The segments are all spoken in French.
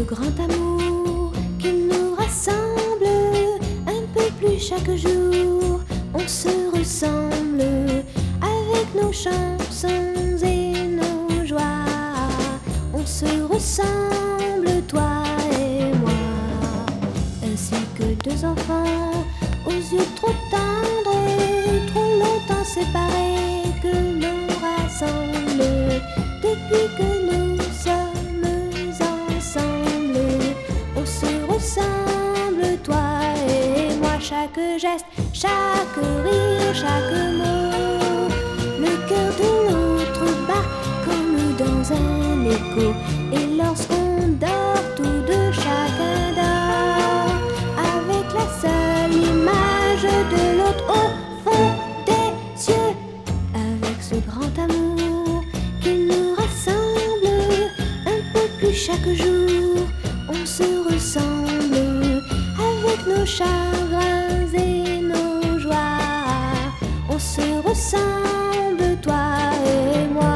grand amour qui nous rassemble un peu plus chaque jour. On se ressemble avec nos chansons et nos joies. On se ressemble, toi et moi, ainsi que deux enfants aux yeux trop tendres, trop longtemps séparés, que l'on rassemble depuis que nous sommes ensemble. On se ressemble, toi et moi, chaque geste, chaque rire, chaque mot. Le cœur de l'autre bat comme dans un écho. Et lorsqu'on dort, tous deux, chacun dort avec la seule image de l'autre au fond des cieux. Avec ce grand amour qui nous rassemble un peu plus chaque jour, on se ressemble avec nos chagrins et nos joies. On se ressemble, toi et moi.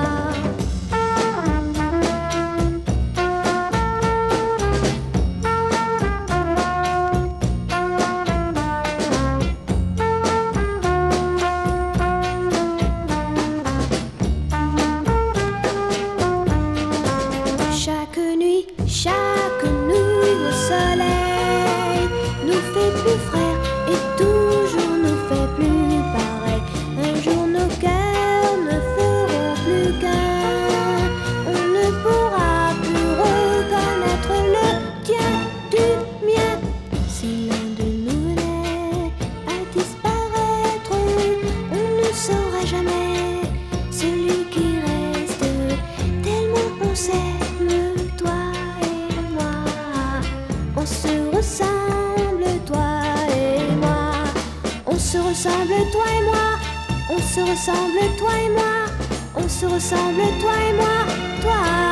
Chaque nuit au soleil nous fait plus frères et toujours nous fait plus pareil. Un jour nos cœurs ne feront plus qu'un. On ne pourra plus reconnaître le tien du mien. Si l'un de nous venait à disparaître, on ne saura jamais celui qui reste, tellement on s'aime. On se ressemble, toi et moi. On se ressemble, toi et moi. On se ressemble, toi et moi. On se ressemble, toi et moi. Toi